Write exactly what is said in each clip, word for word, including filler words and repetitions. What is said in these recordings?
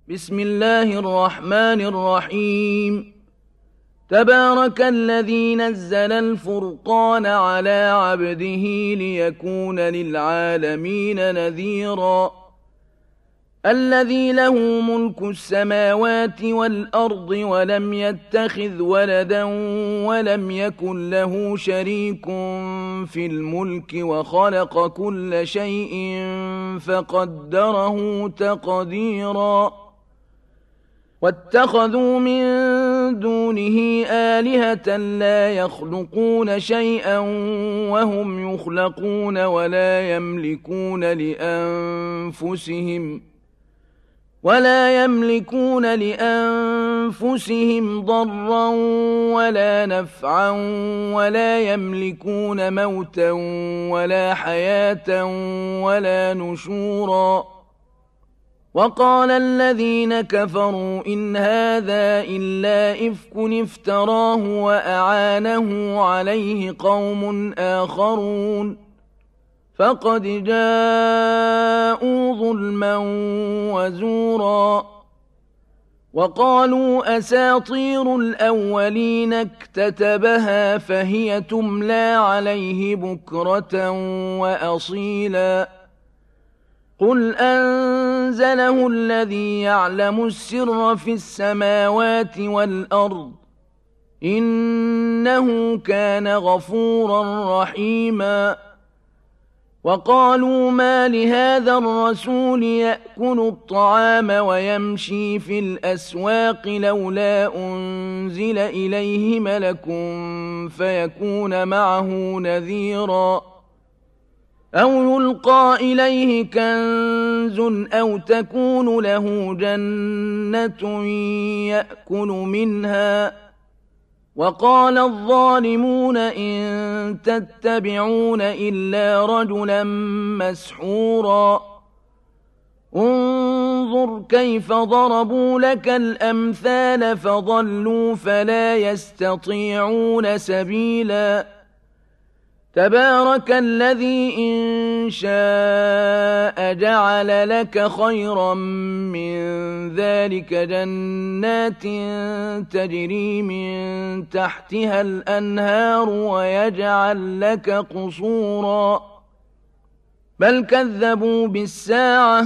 بسم الله الرحمن الرحيم. تبارك الذي نزل الفرقان على عبده ليكون للعالمين نذيرا. الذي له ملك السماوات والأرض ولم يتخذ ولدا ولم يكن له شريك في الملك وخلق كل شيء فقدره تقديرا. واتخذوا من دونه آلهة لا يخلقون شيئا وهم يخلقون ولا يملكون لأنفسهم ولا يملكون لأنفسهم ضرا ولا نفعا ولا يملكون موتا ولا حياة ولا نشورا. وقال الذين كفروا إن هذا إلا إفك افتراه وأعانه عليه قوم آخرون فقد جاءوا ظلما وزورا. وقالوا أساطير الأولين اكتتبها فهي تملى عليه بكرة وأصيلا. قل أنزله الذي يعلم السر في السماوات والأرض إنه كان غفورا رحيما. وقالوا ما لهذا الرسول يأكل الطعام ويمشي في الأسواق لولا أنزل إليه ملك فيكون معه نذيرا. أو يلقى إليه كنز أو تكون له جنة يأكل منها. وقال الظالمون إن تتبعون إلا رجلا مسحورا. انظر كيف ضربوا لك الأمثال فضلوا فلا يستطيعون سبيلا. تبارك الذي إن شاء جعل لك خيرا من ذلك جنات تجري من تحتها الأنهار ويجعل لك قصورا. بل كذبوا بالساعة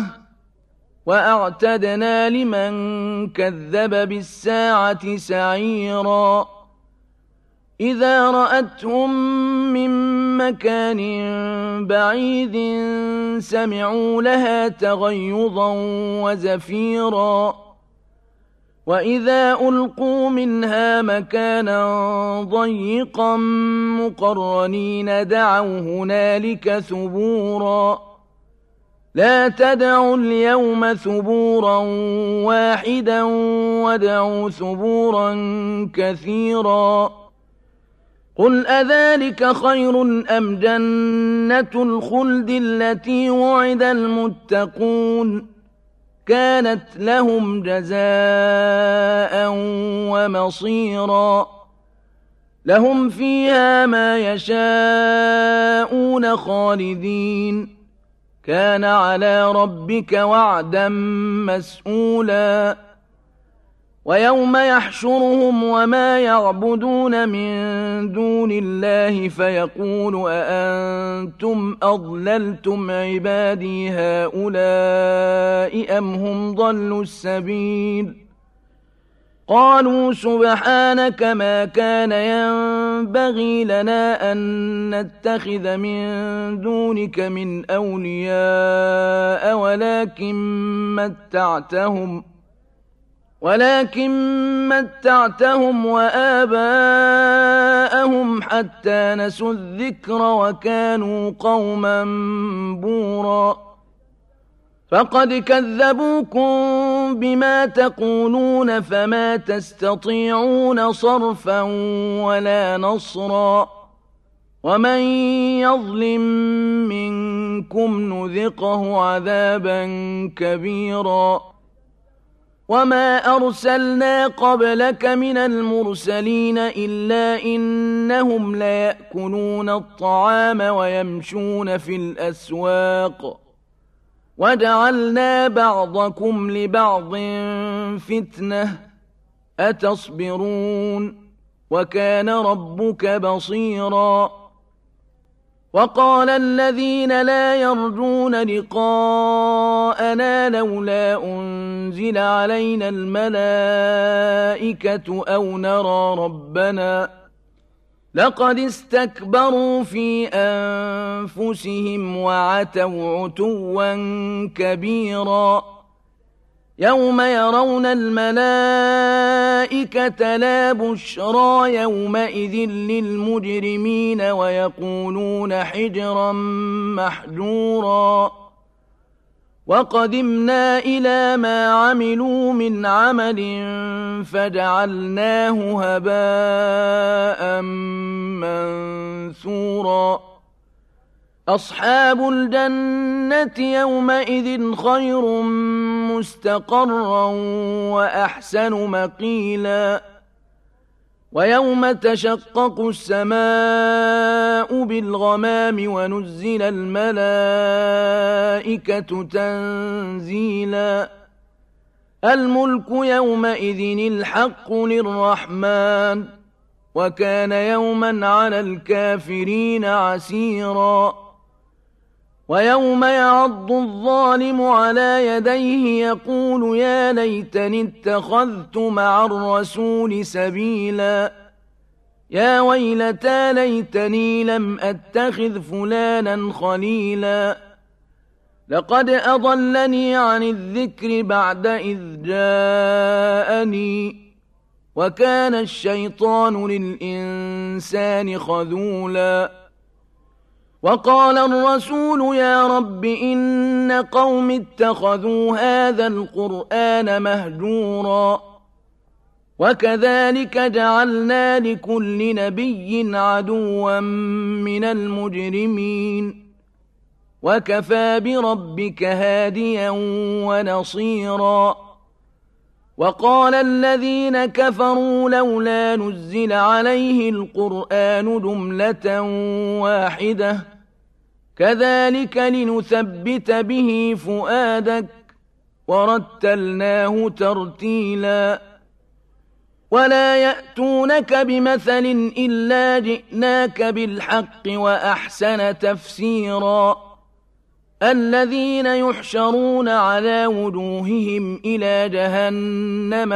وأعتدنا لمن كذب بالساعة سعيرا. إذا رأتهم من مكان بعيد سمعوا لها تغيظا وزفيرا. وإذا ألقوا منها مكانا ضيقا مقرنين دعوا هنالك ثبورا. لا تدعوا اليوم ثبورا واحدا وادعوا ثبورا كثيرا. قل أذلك خير أم جنة الخلد التي وعد المتقون كانت لهم جزاء ومصيرا. لهم فيها ما يشاءون خالدين كان على ربك وعدا مسئولا. ويوم يحشرهم وما يعبدون من دون الله فيقول أأنتم أضللتم عبادي هؤلاء أم هم ضلوا السبيل. قالوا سبحانك ما كان ينبغي لنا أن نتخذ من دونك من أولياء ولكن متعتهم ولكن متعتهم وآباءهم حتى نسوا الذكر وكانوا قوما بورا. فقد كذبوكم بما تقولون فما تستطيعون صرفا ولا نصرا. ومن يظلم منكم نذقه عذابا كبيرا. وما أرسلنا قبلك من المرسلين إلا إنهم ليأكلون الطعام ويمشون في الأسواق وجعلنا بعضكم لبعض فتنة أتصبرون وكان ربك بصيرا وقال الذين لا يرجون لقاءنا لولا أنزل علينا الملائكة أو نرى ربنا لقد استكبروا في أنفسهم وعتوا عتوا كبيرا يوم يرون الملائكة لا بشرى يومئذ للمجرمين ويقولون حجرا محجورا وقدمنا إلى ما عملوا من عمل فجعلناه هباء منثورا أصحاب الجنة يومئذ خير مستقرا وأحسن مقيلا ويوم تشقق السماء بالغمام ونزل الملائكة تنزيلا الملك يومئذ الحق للرحمن وكان يوما على الكافرين عسيرا ويوم يعض الظالم على يديه يقول يا ليتني اتخذت مع الرسول سبيلا يا ويلتى ليتني لم أتخذ فلانا خليلا لقد أضلني عن الذكر بعد إذ جاءني وكان الشيطان للإنسان خذولا وقال الرسول يا رب إن قوم اتخذوا هذا القرآن مهجورا وكذلك جعلنا لكل نبي عدوا من المجرمين وكفى بربك هاديا ونصيرا وقال الذين كفروا لولا نزل عليه القرآن جملة واحدة كذلك لنثبت به فؤادك ورتلناه ترتيلا ولا يأتونك بمثل إلا جئناك بالحق وأحسن تفسيرا الذين يحشرون على وجوههم إلى جهنم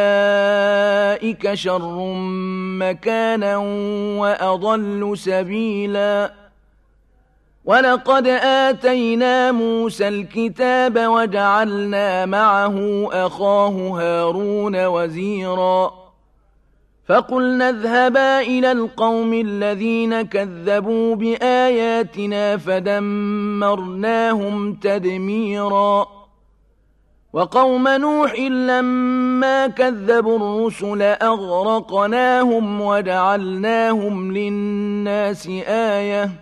أولئك شر مكانا وأضل سبيلا ولقد آتينا موسى الكتاب وجعلنا معه أخاه هارون وزيرا فقلنا اذهبا إلى القوم الذين كذبوا بآياتنا فدمرناهم تدميرا وقوم نوح لما كذبوا الرسل أغرقناهم وجعلناهم للناس آية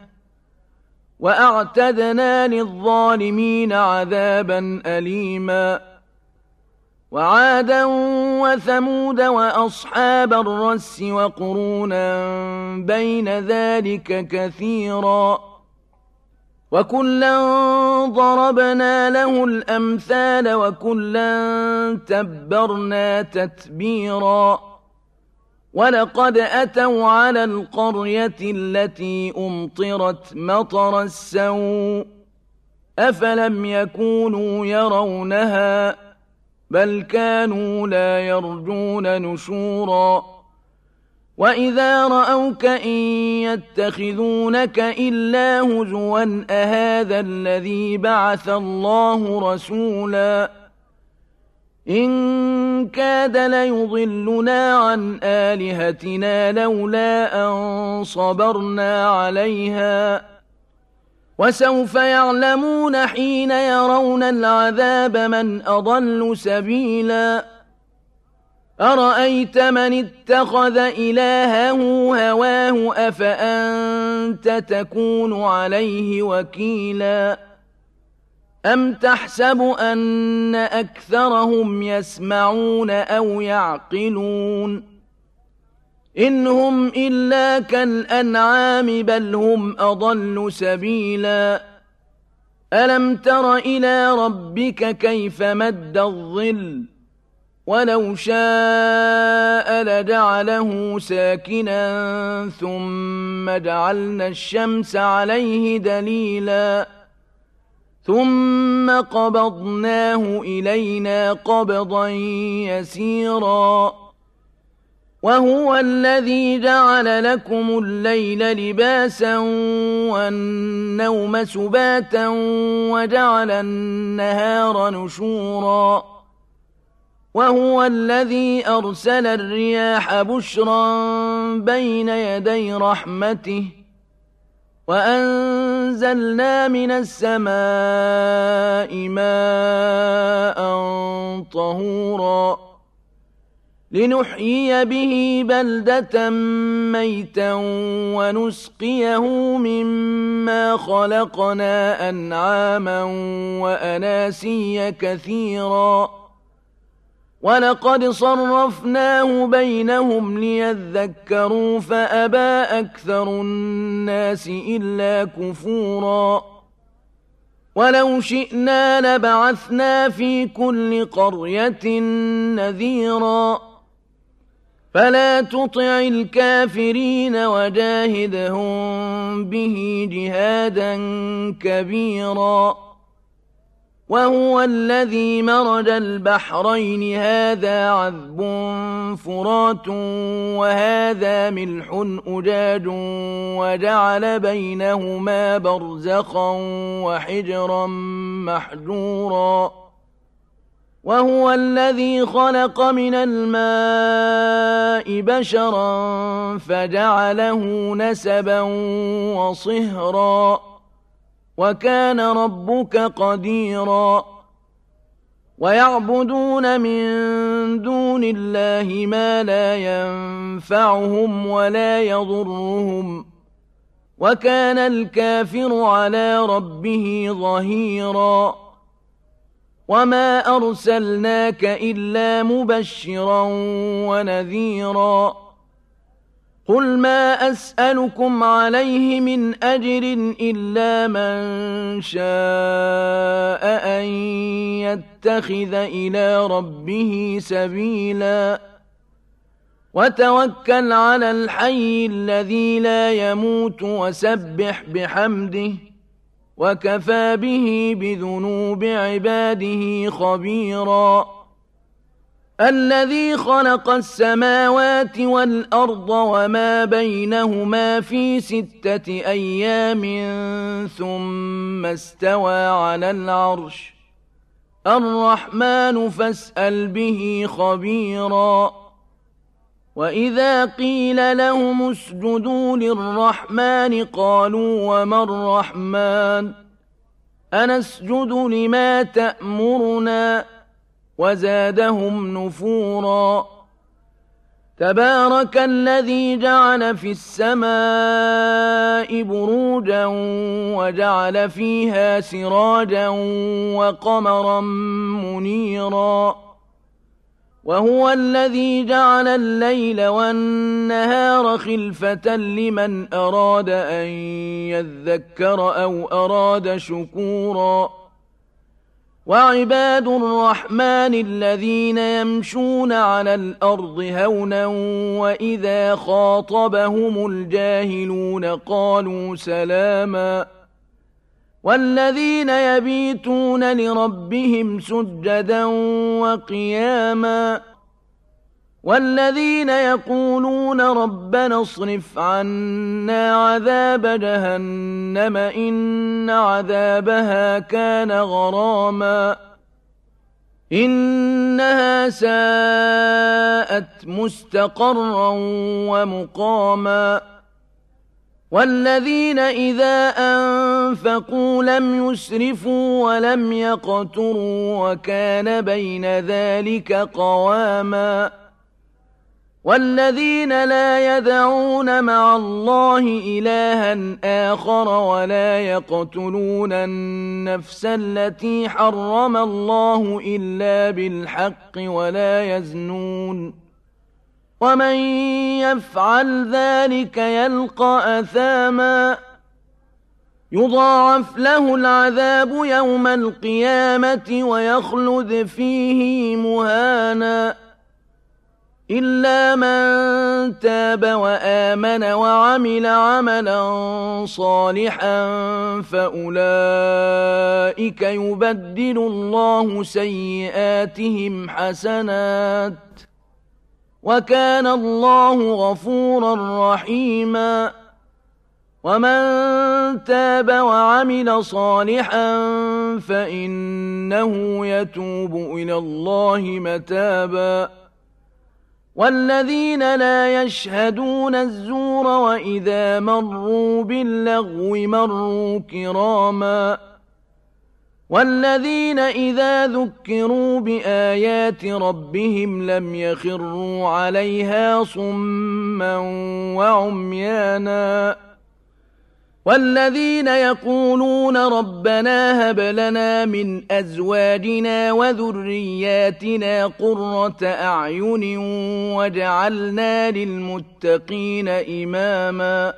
وأعتدنا للظالمين عذابا أليما وعادا وثمود وأصحاب الرس وقرونا بين ذلك كثيرا وكلا ضربنا له الأمثال وكلا تبرنا تتبيرا ولقد أتوا على القرية التي أمطرت مطر السوء أفلم يكونوا يرونها بل كانوا لا يرجون نشورا وإذا رأوك إن يتخذونك إلا هزوا أهذا الذي بعث الله رسولا إن كاد ليضلنا عن آلهتنا لولا أن صبرنا عليها وسوف يعلمون حين يرون العذاب من أضل سبيلا أرأيت من اتخذ إلهه هواه أفأنت تكون عليه وكيلا أم تحسب أن أكثرهم يسمعون أو يعقلون إن هم إلا كالأنعام بل هم أضل سبيلا ألم تر إلى ربك كيف مد الظل ولو شاء لجعله ساكنا ثم جعلنا الشمس عليه دليلا ثم قبضناه إلينا قبضا يسيرا وهو الذي جعل لكم الليل لباسا والنوم سباتا وجعل النهار نشورا وهو الذي أرسل الرياح بشرا بين يدي رحمته وأنزلنا من السماء ماء طهورا لنحيي به بلدة ميتا ونسقيه مما خلقنا أنعاما وأناسيا كثيرا ولقد صرفناه بينهم ليذكروا فأبى أكثر الناس إلا كفورا ولو شئنا لبعثنا في كل قرية نذيرا فلا تطع الكافرين وجاهدهم به جهادا كبيرا وهو الذي مرج البحرين هذا عذب فرات وهذا ملح أجاج وجعل بينهما برزخا وحجرا محجورا وهو الذي خلق من الماء بشرا فجعله نسبا وصهرا وكان ربك قديرا ويعبدون من دون الله ما لا ينفعهم ولا يضرهم وكان الكافر على ربه ظهيرا وما أرسلناك إلا مبشرا ونذيرا قل ما أسألكم عليه من أجر إلا من شاء أن يتخذ إلى ربه سبيلا وتوكل على الحي الذي لا يموت وسبح بحمده وكفى به بذنوب عباده خبيرا الذي خلق السماوات والأرض وما بينهما في ستة أيام ثم استوى على العرش الرحمن فاسأل به خبيرا وإذا قيل لهم اسجدوا للرحمن قالوا وما الرحمن أنسجد لما تأمرنا وزادهم نفورا تبارك الذي جعل في السماء بروجا وجعل فيها سراجا وقمرا منيرا وهو الذي جعل الليل والنهار خلفة لمن أراد أن يذكر أو أراد شكورا وعباد الرحمن الذين يمشون على الأرض هونا وإذا خاطبهم الجاهلون قالوا سلاما والذين يبيتون لربهم سجدا وقياما والذين يقولون ربنا اصرف عنا عذاب جهنم إن عذابها كان غراما إنها ساءت مستقرا ومقاما والذين إذا أنفقوا لم يسرفوا ولم يقتروا وكان بين ذلك قواما والذين لا يدعون مع الله إلها آخر ولا يقتلون النفس التي حرم الله إلا بالحق ولا يزنون ومن يفعل ذلك يلقى أثاما يضاعف له العذاب يوم القيامة ويخلد فيه مهانا إلا من تاب وآمن وعمل عملا صالحا فأولئك يبدل الله سيئاتهم حسنات وكان الله غفورا رحيما ومن تاب وعمل صالحا فإنه يتوب إلى الله متابا والذين لا يشهدون الزور وإذا مروا باللغو مروا كراما والذين إذا ذكروا بآيات ربهم لم يخروا عليها صما وعميانا والذين يقولون ربنا هب لنا من أزواجنا وذرياتنا قرة أعين واجعلنا للمتقين إماما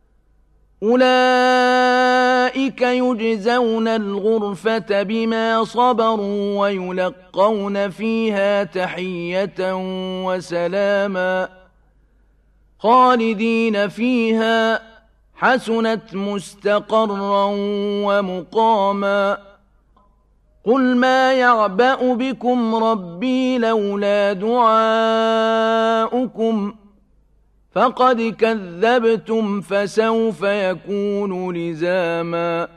أولئك يجزون الغرفة بما صبروا ويلقون فيها تحية وسلاما خالدين فيها حسنت مستقرا ومقاما قل ما يعبأ بكم ربي لولا دعاؤكم فقد كذبتم فسوف يكون لزاما